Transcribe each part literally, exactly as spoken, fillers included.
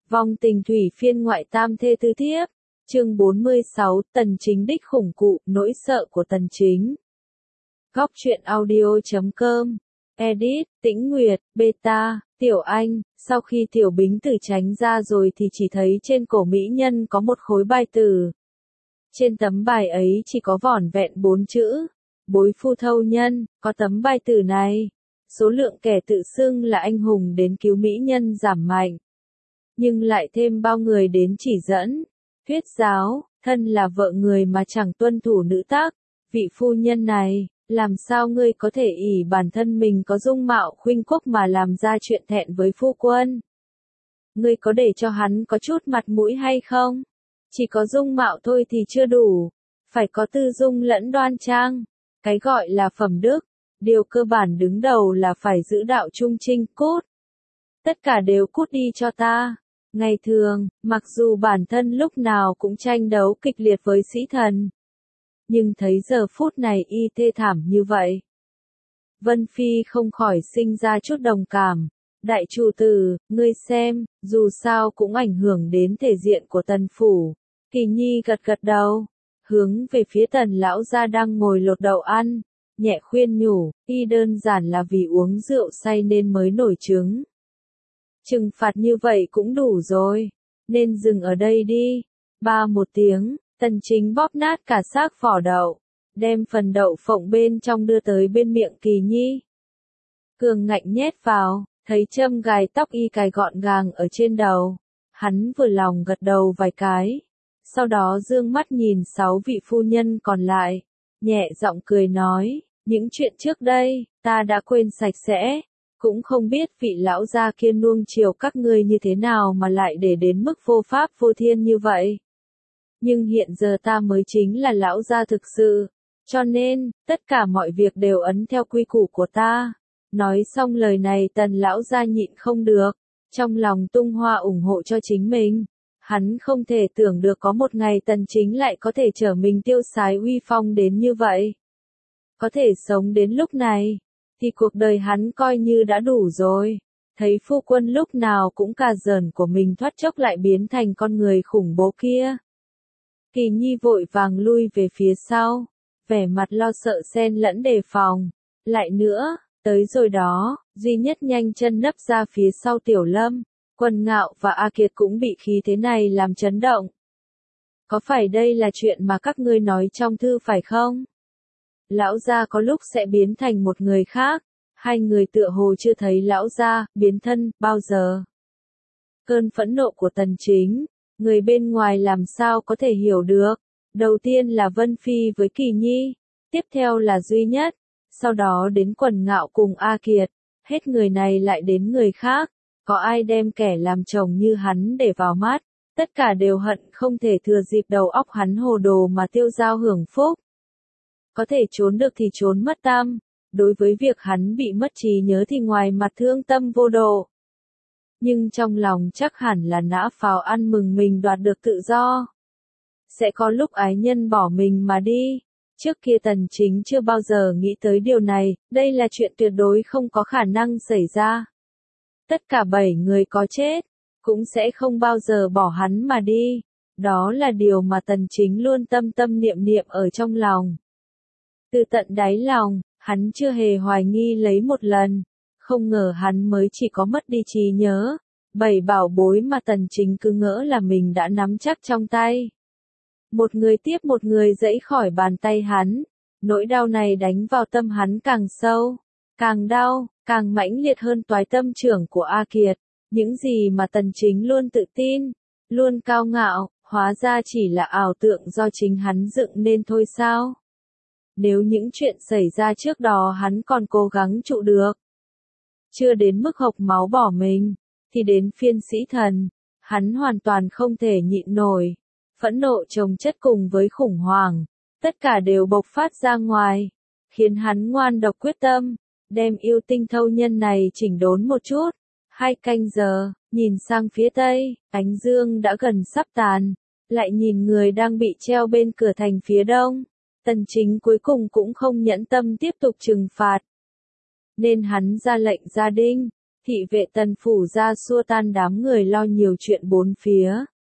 Vong tình thủy phiên ngoại tam thê tư thiếp. Chương bốn mươi sáu, Tần Chính đích khủng cụ, nỗi sợ của Tần Chính. Góc truyện audio chấm com. Edit, Tĩnh Nguyệt, Beta, Tiểu Anh. Sau khi Tiểu Bính Tử tránh ra rồi thì chỉ thấy trên cổ mỹ nhân có một khối bài tử. Trên tấm bài ấy chỉ có vỏn vẹn bốn chữ. Bối phu thâu nhân, có tấm bài tử này. Số lượng kẻ tự xưng là anh hùng đến cứu mỹ nhân giảm mạnh. Nhưng lại thêm bao người đến chỉ dẫn. Thuyết giáo, thân là vợ người mà chẳng tuân thủ nữ tắc. Vị phu nhân này, làm sao ngươi có thể ỷ bản thân mình có dung mạo khuynh quốc mà làm ra chuyện thẹn với phu quân? Ngươi có để cho hắn có chút mặt mũi hay không? Chỉ có dung mạo thôi thì chưa đủ, phải có tư dung lẫn đoan trang. Cái gọi là phẩm đức, điều cơ bản đứng đầu là phải giữ đạo trung trinh, cút. Tất cả đều cút đi cho ta. Ngày thường, mặc dù bản thân lúc nào cũng tranh đấu kịch liệt với sĩ thần, nhưng thấy giờ phút này y thê thảm như vậy, Vân Phi không khỏi sinh ra chút đồng cảm. Đại chủ tử, ngươi xem, dù sao cũng ảnh hưởng đến thể diện của Tần phủ. Kỳ Nhi gật gật đầu, hướng về phía Tần lão gia đang ngồi lột đậu ăn, nhẹ khuyên nhủ, y đơn giản là vì uống rượu say nên mới nổi trứng. Trừng phạt như vậy cũng đủ rồi, nên dừng ở đây đi. Ba một tiếng, Tần Chính bóp nát cả xác vỏ đậu, đem phần đậu phộng bên trong đưa tới bên miệng Kỳ Nhi. Cường ngạnh nhét vào, thấy châm gài tóc y cài gọn gàng ở trên đầu. Hắn vừa lòng gật đầu vài cái, sau đó dương mắt nhìn sáu vị phu nhân còn lại, nhẹ giọng cười nói, những chuyện trước đây, ta đã quên sạch sẽ. Cũng không biết vị lão gia kia nuông chiều các ngươi như thế nào mà lại để đến mức vô pháp vô thiên như vậy. Nhưng hiện giờ ta mới chính là lão gia thực sự, cho nên, tất cả mọi việc đều ấn theo quy củ của ta. Nói xong lời này Tần lão gia nhịn không được, trong lòng tung hoa ủng hộ cho chính mình. Hắn không thể tưởng được có một ngày Tần Chính lại có thể trở mình tiêu sái uy phong đến như vậy. Có thể sống đến lúc này, thì cuộc đời hắn coi như đã đủ rồi. Thấy phu quân lúc nào cũng cà giỡn của mình thoát chốc lại biến thành con người khủng bố kia. Kỳ Nhi vội vàng lui về phía sau, vẻ mặt lo sợ xen lẫn đề phòng. Lại nữa, tới rồi đó, duy nhất nhanh chân nấp ra phía sau Tiểu Lâm, Quần Ngạo và A Kiệt cũng bị khí thế này làm chấn động. Có phải đây là chuyện mà các ngươi nói trong thư phải không? Lão gia có lúc sẽ biến thành một người khác, hai người tựa hồ chưa thấy lão gia biến thân bao giờ. Cơn phẫn nộ của Tần Chính, người bên ngoài làm sao có thể hiểu được. Đầu tiên là Vân Phi với Kỳ Nhi, tiếp theo là Duy Nhất, sau đó đến Quần Ngạo cùng A Kiệt, hết người này lại đến người khác. Có ai đem kẻ làm chồng như hắn để vào mắt, tất cả đều hận không thể thừa dịp đầu óc hắn hồ đồ mà tiêu dao hưởng phúc. Có thể trốn được thì trốn mất tâm, đối với việc hắn bị mất trí nhớ thì ngoài mặt thương tâm vô độ. Nhưng trong lòng chắc hẳn là nã pháo ăn mừng mình đoạt được tự do. Sẽ có lúc ái nhân bỏ mình mà đi. Trước kia Tần Chính chưa bao giờ nghĩ tới điều này, đây là chuyện tuyệt đối không có khả năng xảy ra. Tất cả bảy người có chết, cũng sẽ không bao giờ bỏ hắn mà đi. Đó là điều mà Tần Chính luôn tâm tâm niệm niệm ở trong lòng. Từ tận đáy lòng, hắn chưa hề hoài nghi lấy một lần. Không ngờ hắn mới chỉ có mất đi trí nhớ. Bảy bảo bối mà Tần Chính cứ ngỡ là mình đã nắm chắc trong tay. Một người tiếp một người giãy khỏi bàn tay hắn. Nỗi đau này đánh vào tâm hắn càng sâu, càng đau, càng mãnh liệt hơn toái tâm trưởng của A Kiệt. Những gì mà Tần Chính luôn tự tin, luôn cao ngạo, hóa ra chỉ là ảo tượng do chính hắn dựng nên thôi sao? Nếu những chuyện xảy ra trước đó hắn còn cố gắng trụ được, chưa đến mức hộc máu bỏ mình, thì đến phiên sĩ thần, hắn hoàn toàn không thể nhịn nổi. Phẫn nộ chồng chất cùng với khủng hoảng, tất cả đều bộc phát ra ngoài, khiến hắn ngoan độc quyết tâm, đem yêu tinh thâu nhân này chỉnh đốn một chút. Hai canh giờ, nhìn sang phía tây, ánh dương đã gần sắp tàn, lại nhìn người đang bị treo bên cửa thành phía đông. Tần Chính cuối cùng cũng không nhẫn tâm tiếp tục trừng phạt, nên hắn ra lệnh gia đinh, Thị vệ Tần phủ ra xua tan đám người lo nhiều chuyện bốn phía.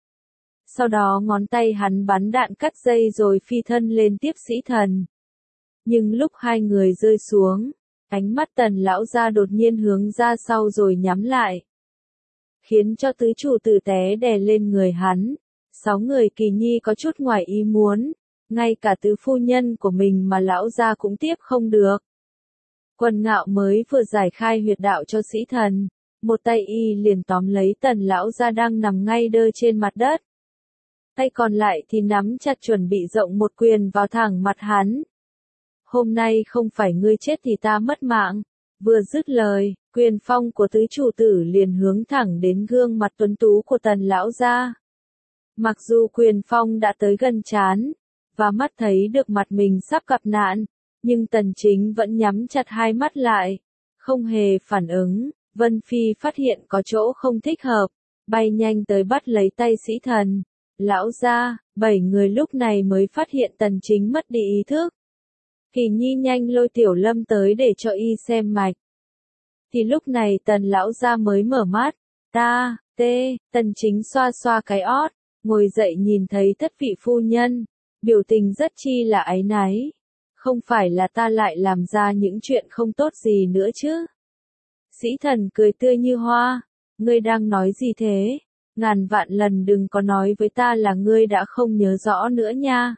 Sau đó ngón tay hắn bắn đạn cắt dây rồi phi thân lên tiếp Sĩ Thần. Nhưng lúc hai người rơi xuống, ánh mắt Tần lão gia đột nhiên hướng ra sau rồi nhắm lại, khiến cho tứ chủ tử té đè lên người hắn. Sáu người Kỳ Nhi có chút ngoài ý muốn, ngay cả tứ phu nhân của mình mà lão gia cũng tiếp không được. Quần Ngạo mới vừa giải khai huyệt đạo cho Sĩ Thần, một tay y liền tóm lấy Tần lão gia đang nằm ngay đơ trên mặt đất. Tay còn lại thì nắm chặt chuẩn bị rộng một quyền vào thẳng mặt hắn. Hôm nay không phải ngươi chết thì ta mất mạng. Vừa dứt lời, quyền phong của tứ chủ tử liền hướng thẳng đến gương mặt tuấn tú của Tần lão gia. Mặc dù quyền phong đã tới gần trán, và mắt thấy được mặt mình sắp gặp nạn, nhưng Tần Chính vẫn nhắm chặt hai mắt lại, không hề phản ứng. Vân Phi phát hiện có chỗ không thích hợp, bay nhanh tới bắt lấy tay Sĩ Thần. Lão gia, bảy người lúc này mới phát hiện Tần Chính mất đi ý thức. Kỳ Nhi nhanh lôi Tiểu Lâm tới để cho y xem mạch. Thì lúc này Tần lão gia mới mở mắt. Ta, tê, Tần Chính xoa xoa cái ót, ngồi dậy nhìn thấy thất vị phu nhân, biểu tình rất chi là áy náy. Không phải là ta lại làm ra những chuyện không tốt gì nữa chứ? Sĩ Thần cười tươi như hoa. Ngươi đang nói gì thế? Ngàn vạn lần đừng có nói với ta là ngươi đã không nhớ rõ nữa nha.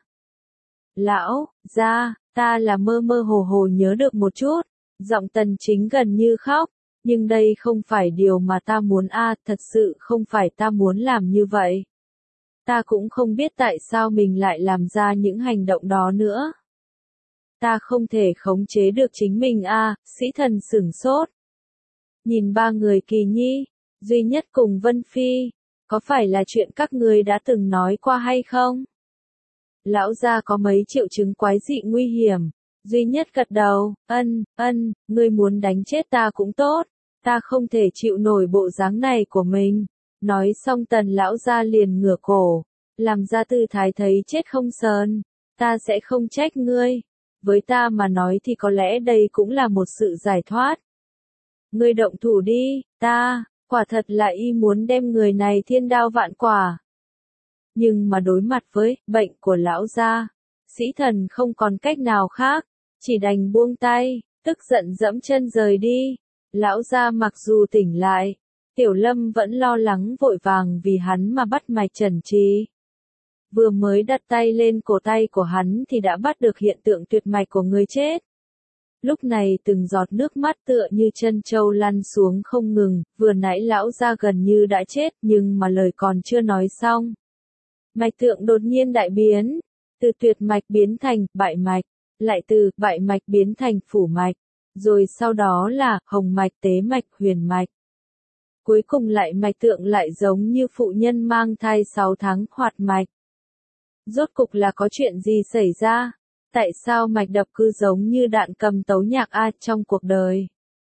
Lão gia, ta là mơ mơ hồ hồ nhớ được một chút. Giọng Tần Chính gần như khóc. Nhưng đây không phải điều mà ta muốn a, à, thật sự không phải ta muốn làm như vậy. Ta cũng không biết tại sao mình lại làm ra những hành động đó nữa. Ta không thể khống chế được chính mình a, à, Sĩ Thần sửng sốt. Nhìn ba người Kỳ Nhi, duy nhất cùng Vân Phi, có phải là chuyện các ngươi đã từng nói qua hay không? Lão gia có mấy triệu chứng quái dị nguy hiểm, duy nhất gật đầu, ân, ân, ngươi muốn đánh chết ta cũng tốt, ta không thể chịu nổi bộ dáng này của mình. Nói xong Tần lão gia liền ngửa cổ, làm ra tư thái thấy chết không sờn, ta sẽ không trách ngươi, với ta mà nói thì có lẽ đây cũng là một sự giải thoát. Ngươi động thủ đi, ta, quả thật là y muốn đem người này thiên đao vạn quả. Nhưng mà đối mặt với bệnh của lão gia, Sĩ Thần không còn cách nào khác, chỉ đành buông tay, tức giận dẫm chân rời đi. Lão gia mặc dù tỉnh lại, Tiểu Lâm vẫn lo lắng vội vàng vì hắn mà bắt mạch trần trì. Vừa mới đặt tay lên cổ tay của hắn thì đã bắt được hiện tượng tuyệt mạch của người chết. Lúc này từng giọt nước mắt tựa như chân trâu lăn xuống không ngừng, vừa nãy lão gia gần như đã chết nhưng mà lời còn chưa nói xong. Mạch tượng đột nhiên đại biến, từ tuyệt mạch biến thành bại mạch, lại từ bại mạch biến thành phủ mạch, rồi sau đó là hồng mạch, tế mạch, huyền mạch. Cuối cùng lại mạch tượng lại giống như phụ nhân mang thai sáu tháng hoạt mạch. Rốt cục là có chuyện gì xảy ra? Tại sao mạch đập cứ giống như đạn cầm tấu nhạc a trong cuộc đời?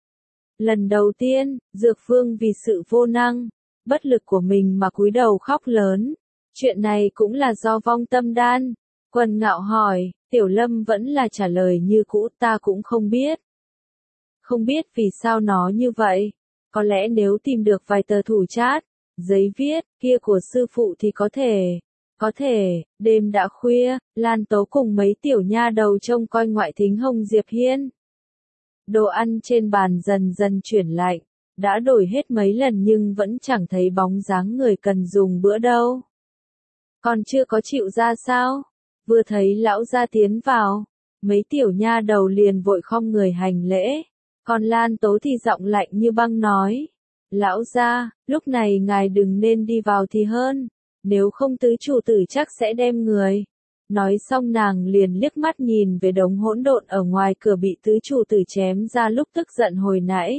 Lần đầu tiên, Dược Vương vì sự vô năng, bất lực của mình mà cúi đầu khóc lớn. Chuyện này cũng là do vong tâm đan. Quần Ngạo hỏi, Tiểu Lâm vẫn là trả lời như cũ, ta cũng không biết. Không biết vì sao nó như vậy. Có lẽ nếu tìm được vài tờ thủ chát, giấy viết, kia của sư phụ thì có thể. Có thể, đêm đã khuya, Lan Tố cùng mấy tiểu nha đầu trông coi ngoại thính Hồng Diệp Hiên. Đồ ăn trên bàn dần dần chuyển lạnh, đã đổi hết mấy lần nhưng vẫn chẳng thấy bóng dáng người cần dùng bữa đâu. Còn chưa có chịu ra sao? Vừa thấy lão gia tiến vào, mấy tiểu nha đầu liền vội khom người hành lễ, còn Lan Tố thì giọng lạnh như băng nói. Lão gia, lúc này ngài đừng nên đi vào thì hơn. Nếu không tứ chủ tử chắc sẽ đem người. Nói xong nàng liền liếc mắt nhìn về đống hỗn độn ở ngoài cửa bị tứ chủ tử chém ra lúc tức giận hồi nãy.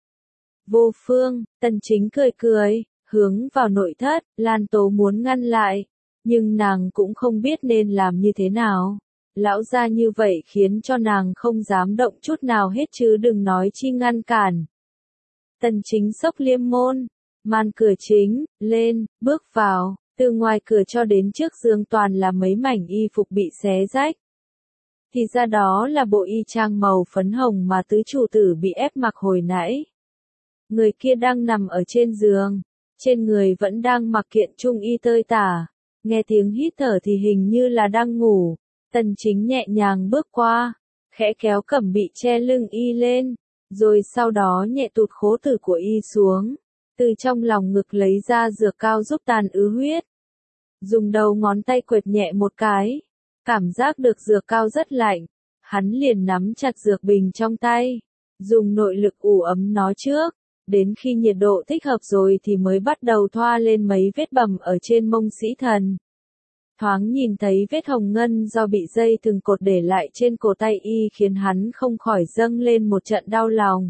Vô phương, Tần Chính cười cười, hướng vào nội thất, Lan Tố muốn ngăn lại, nhưng nàng cũng không biết nên làm như thế nào. Lão gia như vậy khiến cho nàng không dám động chút nào hết chứ đừng nói chi ngăn cản. Tần Chính xốc liêm môn, màn cửa chính, lên, bước vào. Từ ngoài cửa cho đến trước giường toàn là mấy mảnh y phục bị xé rách. Thì ra đó là bộ y trang màu phấn hồng mà tứ chủ tử bị ép mặc hồi nãy. Người kia đang nằm ở trên giường, trên người vẫn đang mặc kiện trung y tơi tả, nghe tiếng hít thở thì hình như là đang ngủ. Tần Chính nhẹ nhàng bước qua, khẽ kéo cẩm bị che lưng y lên, rồi sau đó nhẹ tụt khố tử của y xuống, từ trong lòng ngực lấy ra dược cao giúp tàn ứ huyết. Dùng đầu ngón tay quệt nhẹ một cái, cảm giác được dược cao rất lạnh, hắn liền nắm chặt dược bình trong tay, dùng nội lực ủ ấm nó trước, đến khi nhiệt độ thích hợp rồi thì mới bắt đầu thoa lên mấy vết bầm ở trên mông Sĩ Thần. Thoáng nhìn thấy vết hồng ngân do bị dây thừng cột để lại trên cổ tay y khiến hắn không khỏi dâng lên một trận đau lòng.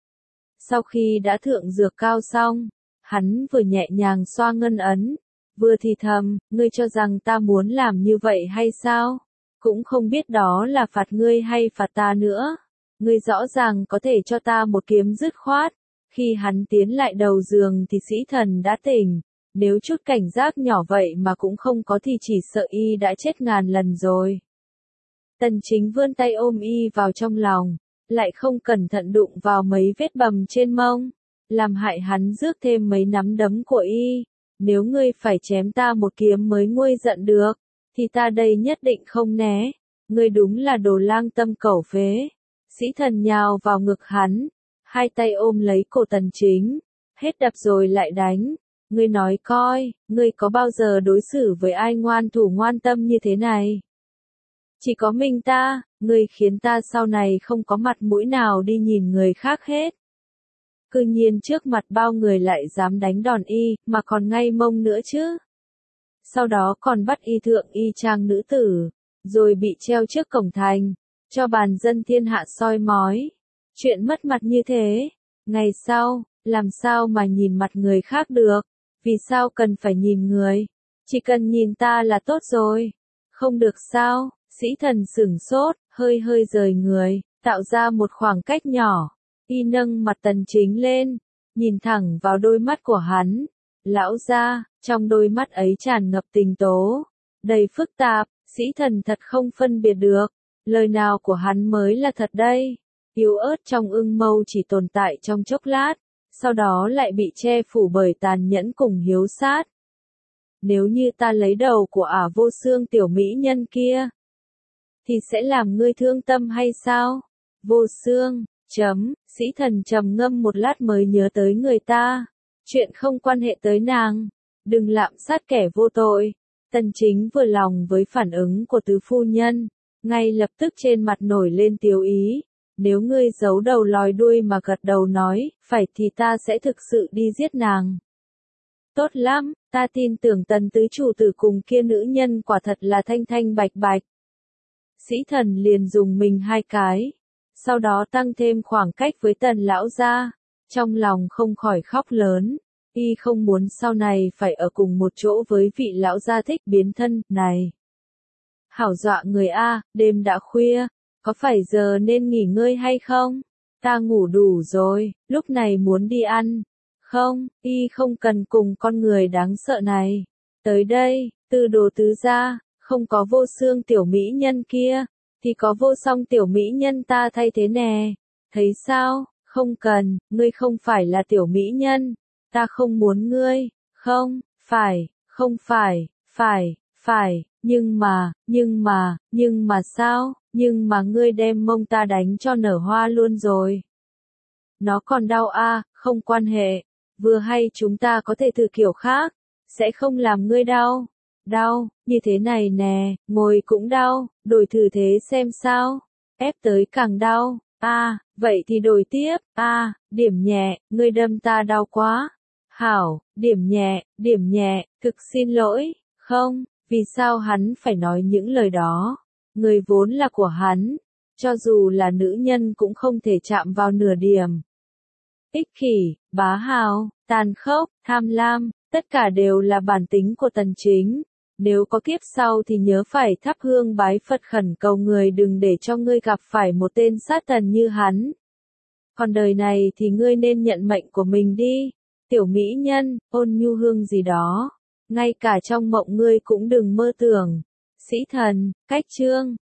Sau khi đã thượng dược cao xong, hắn vừa nhẹ nhàng xoa ngân ấn, vừa thì thầm, ngươi cho rằng ta muốn làm như vậy hay sao? Cũng không biết đó là phạt ngươi hay phạt ta nữa. Ngươi rõ ràng có thể cho ta một kiếm dứt khoát. Khi hắn tiến lại đầu giường thì Sĩ Thần đã tỉnh. Nếu chút cảnh giác nhỏ vậy mà cũng không có thì chỉ sợ y đã chết ngàn lần rồi. Tần Chính vươn tay ôm y vào trong lòng, lại không cẩn thận đụng vào mấy vết bầm trên mông, làm hại hắn rước thêm mấy nắm đấm của y. Nếu ngươi phải chém ta một kiếm mới nguôi giận được, thì ta đây nhất định không né. Ngươi đúng là đồ lang tâm cẩu phế. Sĩ Thần nhào vào ngực hắn, hai tay ôm lấy cổ Tần Chính, hết đập rồi lại đánh. Ngươi nói coi, ngươi có bao giờ đối xử với ai ngoan thủ ngoan tâm như thế này? Chỉ có mình ta, ngươi khiến ta sau này không có mặt mũi nào đi nhìn người khác hết. Cư nhiên trước mặt bao người lại dám đánh đòn y, mà còn ngay mông nữa chứ. Sau đó còn bắt y thượng y trang nữ tử, rồi bị treo trước cổng thành, cho bàn dân thiên hạ soi mói. Chuyện mất mặt như thế, ngày sau, làm sao mà nhìn mặt người khác được? Vì sao cần phải nhìn người? Chỉ cần nhìn ta là tốt rồi. Không được sao? Sĩ Thần sửng sốt, hơi hơi rời người, tạo ra một khoảng cách nhỏ. Y nâng mặt Tần Chính lên, nhìn thẳng vào đôi mắt của hắn. Lão gia, trong đôi mắt ấy tràn ngập tình tố, đầy phức tạp. Sĩ Thần thật không phân biệt được, lời nào của hắn mới là thật đây. Yếu ớt trong ưng mâu chỉ tồn tại trong chốc lát, sau đó lại bị che phủ bởi tàn nhẫn cùng hiếu sát. Nếu như ta lấy đầu của ả vô xương tiểu mỹ nhân kia, thì sẽ làm ngươi thương tâm hay sao? Vô xương, chấm, Sĩ Thần trầm ngâm một lát mới nhớ tới người ta. Chuyện không quan hệ tới nàng, đừng lạm sát kẻ vô tội. Tần Chính vừa lòng với phản ứng của tứ phu nhân, ngay lập tức trên mặt nổi lên tiếu ý. Nếu ngươi giấu đầu lòi đuôi mà gật đầu nói, phải thì ta sẽ thực sự đi giết nàng. Tốt lắm, ta tin tưởng Tần tứ chủ tử cùng kia nữ nhân quả thật là thanh thanh bạch bạch. Sĩ Thần liền dùng mình hai cái, sau đó tăng thêm khoảng cách với Tần lão gia, trong lòng không khỏi khóc lớn. Y không muốn sau này phải ở cùng một chỗ với vị lão gia thích biến thân này. Hảo dọa người a, đêm đã khuya, có phải giờ nên nghỉ ngơi hay không? Ta ngủ đủ rồi, lúc này muốn đi ăn. Không, y không cần cùng con người đáng sợ này. Tới đây, Tư Đồ tứ gia, không có vô xương tiểu mỹ nhân kia, thì có vô song tiểu mỹ nhân ta thay thế nè. Thấy sao? Không cần, ngươi không phải là tiểu mỹ nhân. Ta không muốn ngươi. Không, phải, không phải, phải, phải, nhưng mà, nhưng mà, nhưng mà sao? Nhưng mà ngươi đem mông ta đánh cho nở hoa luôn rồi. Nó còn đau a, không quan hệ. Vừa hay chúng ta có thể thử kiểu khác, sẽ không làm ngươi đau. Đau, như thế này nè, ngồi cũng đau, đổi thử thế xem sao. Ép tới càng đau. A, vậy thì đổi tiếp. A, điểm nhẹ, ngươi đâm ta đau quá. Hảo, điểm nhẹ, điểm nhẹ, thực xin lỗi. Không, vì sao hắn phải nói những lời đó? Người vốn là của hắn, cho dù là nữ nhân cũng không thể chạm vào nửa điểm. Ích kỷ, bá hào, tàn khốc, tham lam, tất cả đều là bản tính của Tần Chính. Nếu có kiếp sau thì nhớ phải thắp hương bái Phật khẩn cầu người đừng để cho ngươi gặp phải một tên sát thần như hắn. Còn đời này thì ngươi nên nhận mệnh của mình đi. Tiểu mỹ nhân, ôn nhu hương gì đó. Ngay cả trong mộng ngươi cũng đừng mơ tưởng. Sĩ Thần, cách chương.